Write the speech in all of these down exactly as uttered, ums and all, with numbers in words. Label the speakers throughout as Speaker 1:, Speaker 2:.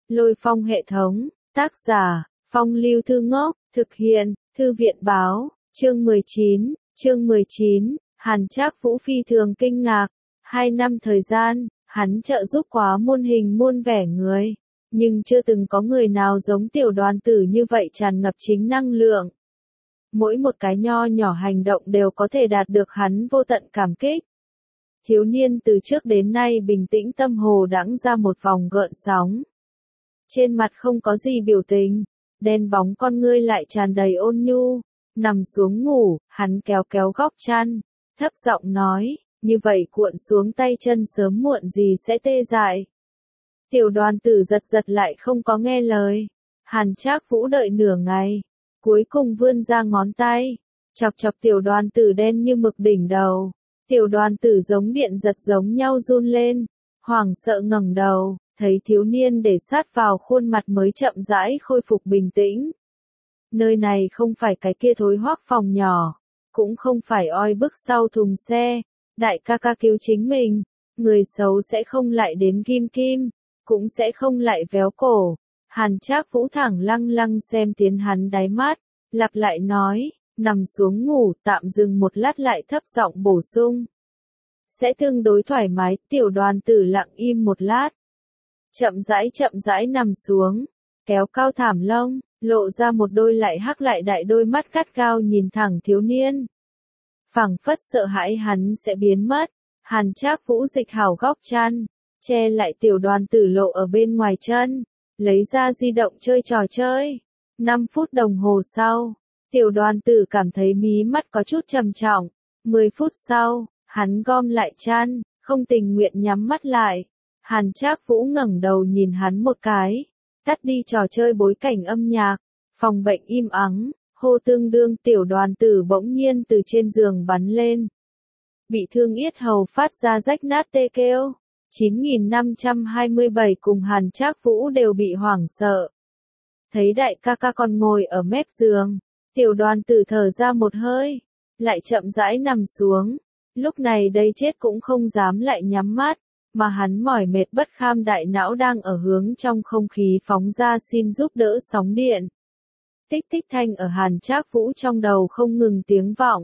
Speaker 1: Lôi Phong hệ thống, tác giả, Phong Lưu Thư Ngốc, thực hiện, Thư viện báo, chương mười chín, chương mười chín, Hàn Trác Vũ phi thường kinh ngạc, hai năm thời gian, hắn trợ giúp quá muôn hình muôn vẻ người, nhưng chưa từng có người nào giống tiểu đoàn tử như vậy tràn ngập chính năng lượng. Mỗi một cái nho nhỏ hành động đều có thể đạt được hắn vô tận cảm kích. Thiếu niên từ trước đến nay bình tĩnh tâm hồ đãng ra một vòng gợn sóng. Trên mặt không có gì biểu tình, đen bóng con ngươi lại tràn đầy ôn nhu, nằm xuống ngủ, hắn kéo kéo góc chăn, thấp giọng nói, như vậy cuộn xuống tay chân sớm muộn gì sẽ tê dại. Tiểu đoàn tử giật giật lại không có nghe lời, Hàn Trác Vũ đợi nửa ngày, cuối cùng vươn ra ngón tay, chọc chọc tiểu đoàn tử đen như mực đỉnh đầu, tiểu đoàn tử giống điện giật giống nhau run lên, hoảng sợ ngẩng đầu. Thấy thiếu niên để sát vào khuôn mặt mới chậm rãi khôi phục bình tĩnh. Nơi này không phải cái kia thối hoác phòng nhỏ, cũng không phải oi bức sau thùng xe, đại ca ca cứu chính mình, người xấu sẽ không lại đến ghim kim, cũng sẽ không lại véo cổ. Hàn Trác Vũ thẳng lăng lăng xem tiến hắn đáy mắt, lặp lại nói, nằm xuống ngủ, tạm dừng một lát lại thấp giọng bổ sung. Sẽ tương đối thoải mái, tiểu đoàn tử lặng im một lát. Chậm rãi chậm rãi nằm xuống, kéo cao thảm lông, lộ ra một đôi lại hắc lại đại đôi mắt gắt gao nhìn thẳng thiếu niên. Phảng phất sợ hãi hắn sẽ biến mất, Hàn Trác Vũ dịch hảo góc chăn, che lại tiểu đoàn tử lộ ở bên ngoài chân, lấy ra di động chơi trò chơi. năm phút đồng hồ sau, tiểu đoàn tử cảm thấy mí mắt có chút trầm trọng, mười phút sau, hắn gom lại chăn, không tình nguyện nhắm mắt lại. Hàn Trác Vũ ngẩng đầu nhìn hắn một cái, tắt đi trò chơi bối cảnh âm nhạc, phòng bệnh im ắng, hô tương đương tiểu đoàn tử bỗng nhiên từ trên giường bắn lên. Bị thương yết hầu phát ra rách nát tê kêu, chín nghìn năm trăm hai mươi bảy cùng Hàn Trác Vũ đều bị hoảng sợ. Thấy đại ca ca còn ngồi ở mép giường, tiểu đoàn tử thở ra một hơi, lại chậm rãi nằm xuống, lúc này đây chết cũng không dám lại nhắm mắt. Mà hắn mỏi mệt bất kham đại não đang ở hướng trong không khí phóng ra xin giúp đỡ sóng điện. Tích tích thanh ở Hàn Trác Vũ trong đầu không ngừng tiếng vọng.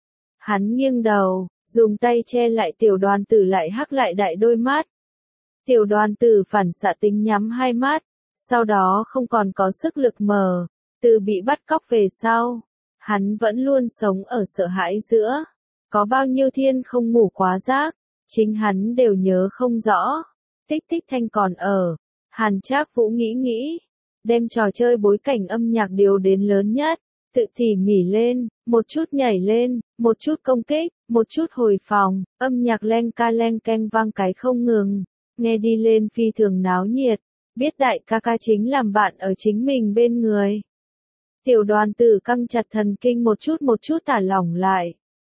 Speaker 1: Hắn nghiêng đầu, dùng tay che lại tiểu đoàn tử lại hắc lại đại đôi mắt. Tiểu đoàn tử phản xạ tính nhắm hai mắt, sau đó không còn có sức lực mở, từ bị bắt cóc về sau. Hắn vẫn luôn sống ở sợ hãi giữa, có bao nhiêu thiên không ngủ quá giấc. Chính hắn đều nhớ không rõ. Tích tích thanh còn ở. Hàn Trác Vũ nghĩ nghĩ. Đem trò chơi bối cảnh âm nhạc điều đến lớn nhất. Tự tỉ mỉ lên. Một chút nhảy lên. Một chút công kích. Một chút hồi phòng. Âm nhạc len ca len keng vang cái không ngừng. Nghe đi lên phi thường náo nhiệt. Biết đại ca ca chính làm bạn ở chính mình bên người. Tiểu đoàn tử căng chặt thần kinh một chút một chút thả lỏng lại.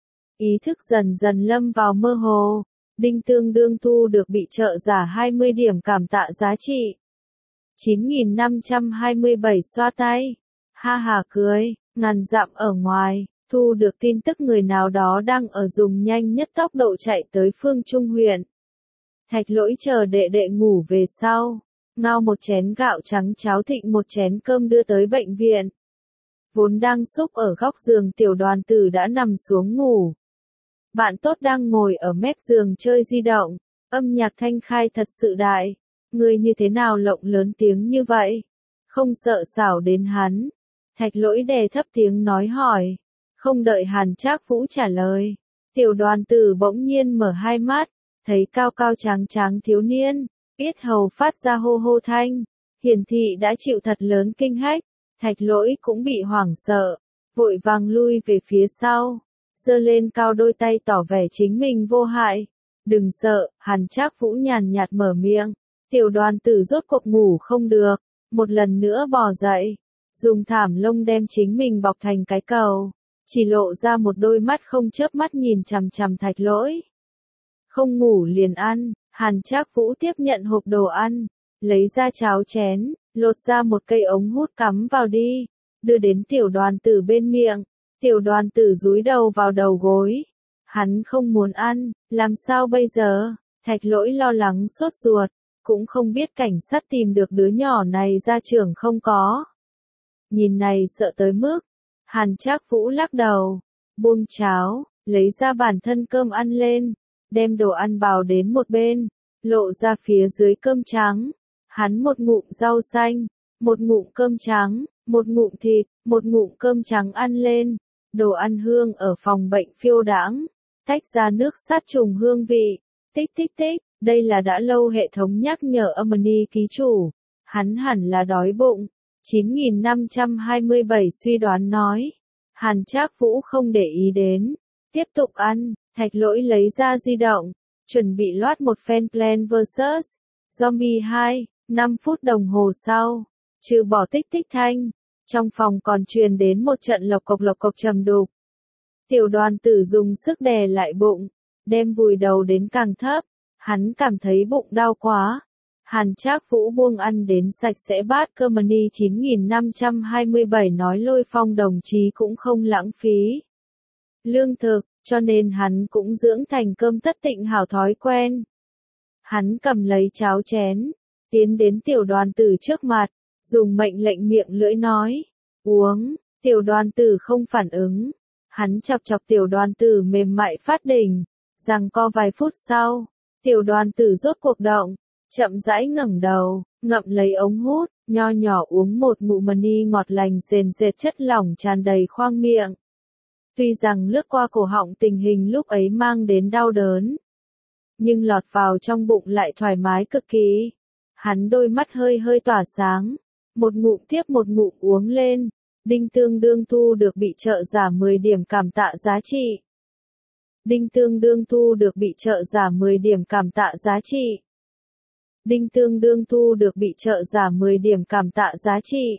Speaker 1: Ý thức dần dần lâm vào mơ hồ. Đinh tương đương thu được bị trợ giả hai mươi điểm cảm tạ giá trị. chín nghìn năm trăm hai mươi bảy xoa tay. Ha ha cười, ngàn dặm ở ngoài, thu được tin tức người nào đó đang ở dùng nhanh nhất tốc độ chạy tới Phương Trung huyện. Thạch Lỗi chờ đệ đệ ngủ về sau, ngao một chén gạo trắng cháo thịnh một chén cơm đưa tới bệnh viện. Vốn đang xúc ở góc giường tiểu đoàn tử đã nằm xuống ngủ. Bạn tốt đang ngồi ở mép giường chơi di động, âm nhạc thanh khai thật sự đại, người như thế nào lộng lớn tiếng như vậy, không sợ xảo đến hắn. Thạch Lỗi đè thấp tiếng nói hỏi, không đợi Hàn Trác Vũ trả lời, tiểu đoàn tử bỗng nhiên mở hai mắt, thấy cao cao tráng tráng thiếu niên, yết hầu phát ra hô hô thanh, hiển thị đã chịu thật lớn kinh hách, Thạch Lỗi cũng bị hoảng sợ, vội vàng lui về phía sau. Giơ lên cao đôi tay tỏ vẻ chính mình vô hại. Đừng sợ, Hàn Trác Vũ nhàn nhạt mở miệng. Tiểu đoàn tử rốt cuộc ngủ không được, một lần nữa bò dậy, dùng thảm lông đem chính mình bọc thành cái cầu, chỉ lộ ra một đôi mắt không chớp mắt nhìn chằm chằm Thạch Lỗi. Không ngủ liền ăn, Hàn Trác Vũ tiếp nhận hộp đồ ăn, lấy ra cháo chén, lột ra một cây ống hút cắm vào đi, đưa đến tiểu đoàn tử bên miệng. Tiểu đoàn tử dúi đầu vào đầu gối. Hắn không muốn ăn, làm sao bây giờ? Thạch Lỗi lo lắng sốt ruột. cũng không biết cảnh sát tìm được đứa nhỏ này ra trường không có. Nhìn này sợ tới mức, Hàn Trác Vũ lắc đầu, buông cháo, lấy ra bản thân cơm ăn lên, đem đồ ăn bào đến một bên, lộ ra phía dưới cơm trắng. Hắn một ngụm rau xanh, một ngụm cơm trắng, một ngụm thịt, một ngụm cơm trắng ăn lên, đồ ăn hương ở phòng bệnh phiêu đãng, tách ra nước sát trùng hương vị, tích tích tích, đây là đã lâu hệ thống nhắc nhở Amani ký chủ, hắn hẳn là đói bụng. chín nghìn năm trăm hai mươi bảy suy đoán nói, Hàn Trác Vũ không để ý đến, tiếp tục ăn, Thạch Lỗi lấy ra di động, chuẩn bị loát một fan Plan versus. Zombie hai, năm phút đồng hồ sau, trừ bỏ tích tích thanh, trong phòng còn truyền đến một trận lộc cộc lộc cộc trầm đục. Tiểu Đoàn Tử dùng sức đè lại bụng, đem vùi đầu đến càng thấp, hắn cảm thấy bụng đau quá. Hàn Trác Vũ buông ăn đến sạch sẽ bát cơm. Mani chín nghìn năm trăm hai mươi bảy nói Lôi Phong đồng chí cũng không lãng phí lương thực, cho nên hắn cũng dưỡng thành cơm tất tịnh hảo thói quen. Hắn cầm lấy cháo chén, tiến đến Tiểu Đoàn Tử trước mặt, dùng mệnh lệnh miệng lưỡi nói, uống. Tiểu Đoàn Tử không phản ứng, hắn chọc chọc Tiểu Đoàn Tử mềm mại phát đỉnh, giằng co vài phút sau, Tiểu Đoàn Tử rốt cuộc động, chậm rãi ngẩng đầu, ngậm lấy ống hút, nho nhỏ uống một ngụm. Mani ngọt lành sền sệt chất lỏng tràn đầy khoang miệng. Tuy rằng lướt qua cổ họng tình hình lúc ấy mang đến đau đớn, nhưng lọt vào trong bụng lại thoải mái cực kỳ. Hắn đôi mắt hơi hơi tỏa sáng, một ngụm tiếp một ngụm uống lên. Đinh tương đương thu được bị trợ giảm mười điểm cảm tạ giá trị. Đinh tương đương thu được bị trợ giảm mười điểm cảm tạ giá trị. Đinh tương đương thu được bị trợ giảm mười điểm cảm tạ giá trị.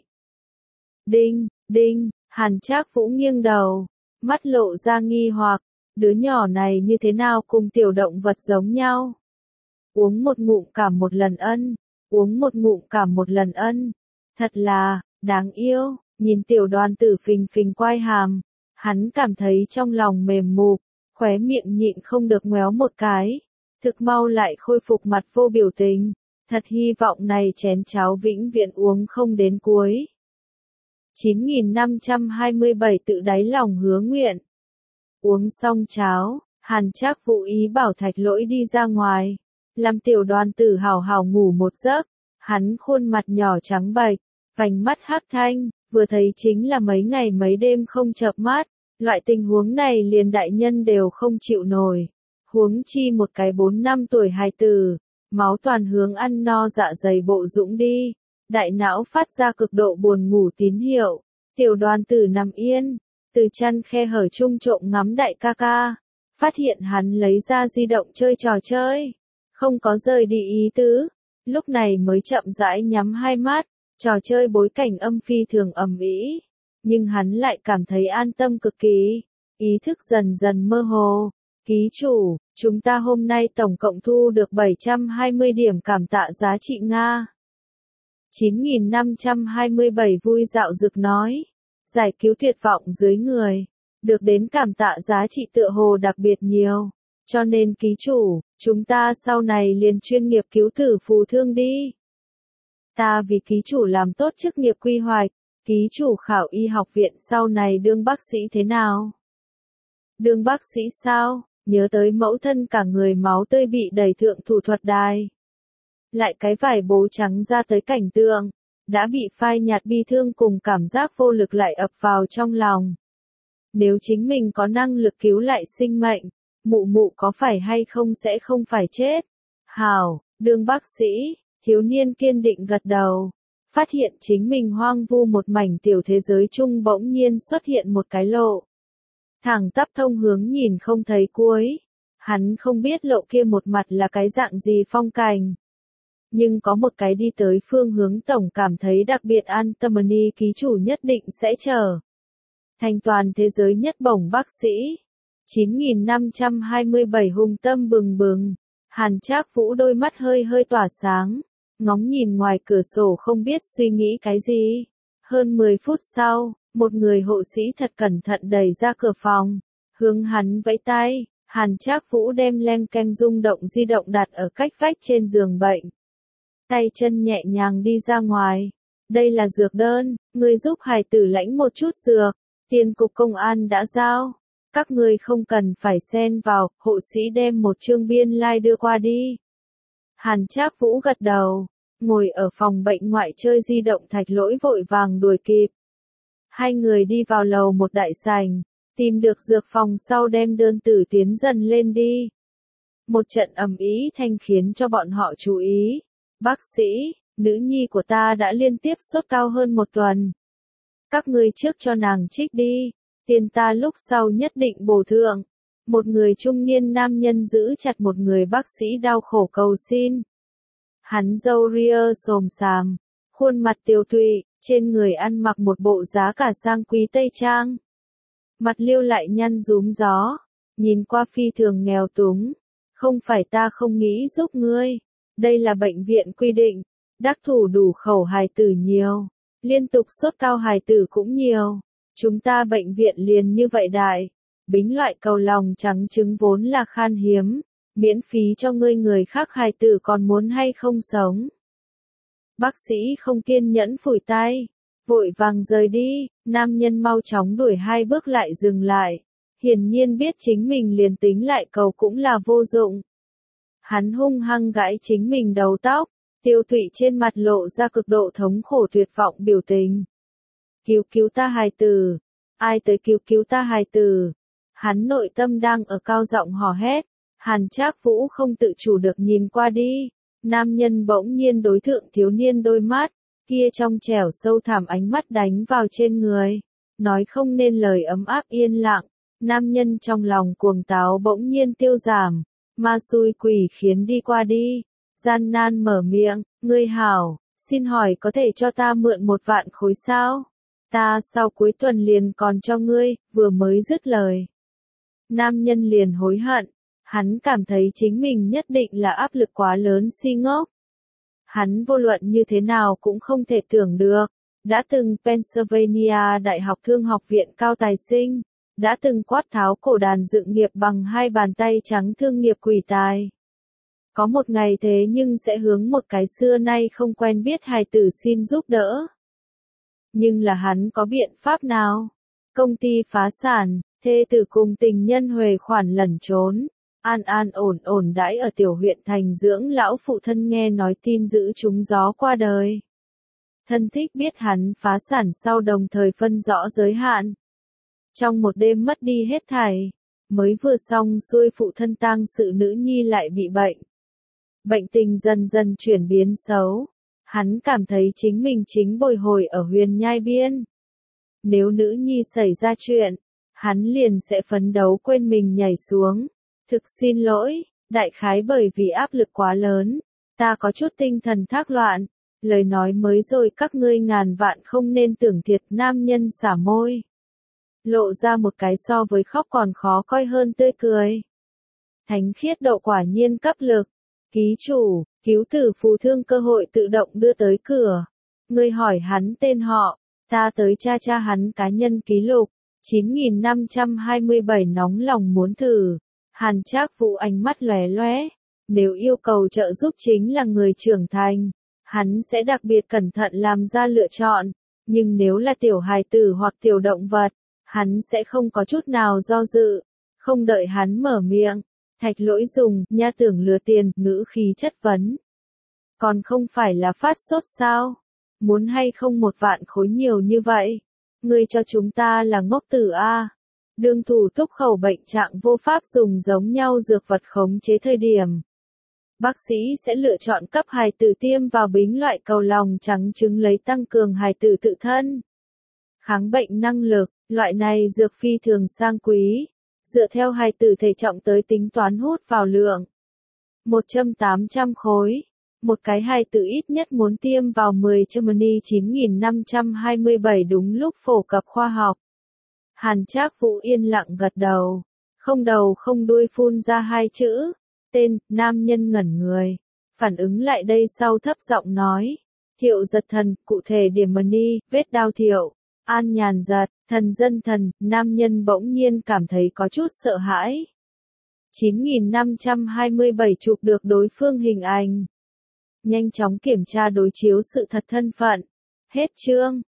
Speaker 1: Đinh, đinh, Hàn Trác Vũ nghiêng đầu, mắt lộ ra nghi hoặc, đứa nhỏ này như thế nào cùng tiểu động vật giống nhau. Uống một ngụm cảm một lần ân, uống một ngụm cảm một lần ân, thật là, đáng yêu. Nhìn Tiểu Đoàn Tử phình phình quai hàm, hắn cảm thấy trong lòng mềm mụp, khóe miệng nhịn không được ngoéo một cái, thực mau lại khôi phục mặt vô biểu tình, thật hy vọng này chén cháo vĩnh viễn uống không đến cuối. chín nghìn năm trăm hai mươi bảy tự đáy lòng hứa nguyện. Uống xong cháo, Hàn Trác Vũ ý bảo Thạch Lỗi đi ra ngoài, làm Tiểu Đoàn Tử hào hào ngủ một giấc. Hắn khuôn mặt nhỏ trắng bệch, vành mắt hắc thanh, vừa thấy chính là mấy ngày mấy đêm không chợp mắt, loại tình huống này liền đại nhân đều không chịu nổi, huống chi một cái bốn năm tuổi hài tử, máu toàn hướng ăn no dạ dày bộ dũng đi, đại não phát ra cực độ buồn ngủ tín hiệu. Tiểu Đoàn Tử nằm yên, từ chăn khe hở chung trộm ngắm đại ca ca, phát hiện hắn lấy ra di động chơi trò chơi, không có rời đi ý tứ, lúc này mới chậm rãi nhắm hai mắt. Trò chơi bối cảnh âm phi thường ầm ĩ, nhưng hắn lại cảm thấy an tâm cực kỳ, ý thức dần dần mơ hồ. Ký chủ, chúng ta hôm nay tổng cộng thu được bảy trăm hai mươi điểm cảm tạ giá trị Nga. chín nghìn năm trăm hai mươi bảy vui dạo dực nói, giải cứu tuyệt vọng dưới người, được đến cảm tạ giá trị tựa hồ đặc biệt nhiều, cho nên ký chủ, chúng ta sau này liền chuyên nghiệp cứu tử phù thương đi. Ta vì ký chủ làm tốt chức nghiệp quy hoạch, ký chủ khảo y học viện sau này đương bác sĩ thế nào? Đương bác sĩ sao? Nhớ tới mẫu thân cả người máu tươi bị đẩy thượng thủ thuật đài. Lại cái vải bố trắng ra tới cảnh tượng, đã bị phai nhạt bi thương cùng cảm giác vô lực lại ập vào trong lòng. Nếu chính mình có năng lực cứu lại sinh mệnh, mụ mụ có phải hay không sẽ không phải chết? Hảo, đương bác sĩ. Thiếu niên kiên định gật đầu, phát hiện chính mình hoang vu một mảnh tiểu thế giới chung bỗng nhiên xuất hiện một cái lộ. Thẳng tắp thông hướng nhìn không thấy cuối, hắn không biết lộ kia một mặt là cái dạng gì phong cảnh. Nhưng có một cái đi tới phương hướng tổng cảm thấy đặc biệt an tâm. Mani ký chủ nhất định sẽ chờ. Thành toàn thế giới nhất bổng bác sĩ. chín nghìn năm trăm hai mươi bảy hùng tâm bừng bừng, Hàn Trác Vũ đôi mắt hơi hơi tỏa sáng. Ngóng nhìn ngoài cửa sổ không biết suy nghĩ cái gì. Hơn mười phút sau, một người hộ sĩ thật cẩn thận đẩy ra cửa phòng, hướng hắn vẫy tay. Hàn Trác Vũ đem len keng rung động di động đặt ở cách vách trên giường bệnh. tay chân nhẹ nhàng đi ra ngoài. Đây là dược đơn, ngươi giúp hài tử lãnh một chút dược, tiền cục công an đã giao. Các ngươi không cần phải xen vào, hộ sĩ đem một chương biên lai đưa qua đi. Hàn Trác Vũ gật đầu, ngồi ở phòng bệnh ngoại chơi di động Thạch Lỗi vội vàng đuổi kịp. Hai người đi vào lầu một đại sảnh, tìm được dược phòng sau đem đơn tử tiến dần lên đi. Một trận ầm ĩ thanh khiến cho bọn họ chú ý. Bác sĩ, nữ nhi của ta đã liên tiếp sốt cao hơn một tuần. Các ngươi trước cho nàng trích đi, tiền ta lúc sau nhất định bổ thượng. Một người trung niên nam nhân giữ chặt một người bác sĩ đau khổ cầu xin. Hắn râu ria xồm xàm, khuôn mặt tiều tụy, trên người ăn mặc một bộ giá cả sang quý tây trang. Mặt liêu lại nhăn rúm gió, nhìn qua phi thường nghèo túng. Không phải ta không nghĩ giúp ngươi, đây là bệnh viện quy định, đắc thủ đủ khẩu hài tử nhiều, liên tục sốt cao hài tử cũng nhiều. Chúng ta bệnh viện liền như vậy đại, bính loại cầu lòng trắng trứng vốn là khan hiếm, miễn phí cho ngươi người khác hài tử còn muốn hay không sống. Bác sĩ không kiên nhẫn phủi tay, vội vàng rời đi, nam nhân mau chóng đuổi hai bước lại dừng lại, hiển nhiên biết chính mình liền tính lại cầu cũng là vô dụng. Hắn hung hăng gãi chính mình đầu tóc, tiêu tụy trên mặt lộ ra cực độ thống khổ tuyệt vọng biểu tình. Cứu cứu ta hài tử, ai tới cứu cứu ta hài tử. Hắn nội tâm đang ở cao giọng hò hét, Hàn Trác Vũ không tự chủ được nhìn qua đi, nam nhân bỗng nhiên đối thượng thiếu niên đôi mắt, kia trong trẻo sâu thẳm ánh mắt đánh vào trên người, nói không nên lời ấm áp yên lặng, nam nhân trong lòng cuồng táo bỗng nhiên tiêu giảm, ma xui quỷ khiến đi qua đi, gian nan mở miệng, ngươi hảo, xin hỏi có thể cho ta mượn một vạn khối sao? Ta sau cuối tuần liền còn cho ngươi, vừa mới dứt lời. Nam nhân liền hối hận, hắn cảm thấy chính mình nhất định là áp lực quá lớn si ngốc. Hắn vô luận như thế nào cũng không thể tưởng được, đã từng Pennsylvania Đại học Thương học viện cao tài sinh, đã từng quát tháo cổ đàn dựng nghiệp bằng hai bàn tay trắng thương nghiệp quỷ tài. Có một ngày thế nhưng sẽ hướng một cái xưa nay không quen biết hài tử xin giúp đỡ. Nhưng là hắn có biện pháp nào? Công ty phá sản, thê tử cùng tình nhân huề khoản lẩn trốn, an an ổn ổn đãi ở tiểu huyện thành dưỡng lão phụ thân nghe nói tin giữ trúng gió qua đời. Thân thích biết hắn phá sản sau đồng thời phân rõ giới hạn. Trong một đêm mất đi hết thảy, mới vừa xong xuôi phụ thân tang sự nữ nhi lại bị bệnh. Bệnh tình dần dần chuyển biến xấu, hắn cảm thấy chính mình chính bồi hồi ở huyền nhai biên. Nếu nữ nhi xảy ra chuyện, hắn liền sẽ phấn đấu quên mình nhảy xuống. Thực xin lỗi, đại khái bởi vì áp lực quá lớn, ta có chút tinh thần thác loạn, lời nói mới rồi các ngươi ngàn vạn không nên tưởng thiệt. Nam nhân xả môi, lộ ra một cái so với khóc còn khó coi hơn tươi cười. Thánh khiết độ quả nhiên cấp lực, ký chủ, cứu tử phù thương cơ hội tự động đưa tới cửa. Ngươi hỏi hắn tên họ, ta tới tra tra hắn cá nhân ký lục, chín nghìn năm trăm hai mươi bảy nóng lòng muốn thử. Hàn Trác Vũ ánh mắt lóe lóe, nếu yêu cầu trợ giúp chính là người trưởng thành, hắn sẽ đặc biệt cẩn thận làm ra lựa chọn, nhưng nếu là tiểu hài tử hoặc tiểu động vật, hắn sẽ không có chút nào do dự. Không đợi hắn mở miệng, Thạch Lỗi dùng nha tưởng lừa tiền ngữ khí chất vấn. Còn không phải là phát sốt sao? Muốn hay không một vạn khối nhiều như vậy? Ngươi cho chúng ta là ngốc tử a. Đương thủ túc khẩu bệnh trạng vô pháp dùng giống nhau dược vật khống chế thời điểm. Bác sĩ sẽ lựa chọn cấp hài tử tiêm vào bính loại cầu lòng trắng trứng lấy tăng cường hài tử tự thân. Kháng bệnh năng lực, loại này dược phi thường sang quý, dựa theo hài tử thể trọng tới tính toán hút vào lượng. một trăm tám trăm khối, một cái hài tử ít nhất muốn tiêm vào mười Germany chín nghìn năm trăm hai mươi bảy đúng lúc phổ cập khoa học. Hàn Trác Vũ yên lặng gật đầu, không đầu không đuôi phun ra hai chữ, tên. Nam nhân ngẩn người, phản ứng lại đây sau thấp giọng nói, Thiệu Giật Thần, cụ thể điểm money, vết đao Thiệu, An Nhàn Giật, thần dân thần. Nam nhân bỗng nhiên cảm thấy có chút sợ hãi. chín nghìn năm trăm hai mươi bảy chụp được đối phương hình ảnh. nhanh chóng kiểm tra đối chiếu sự thật thân phận. Hết chương.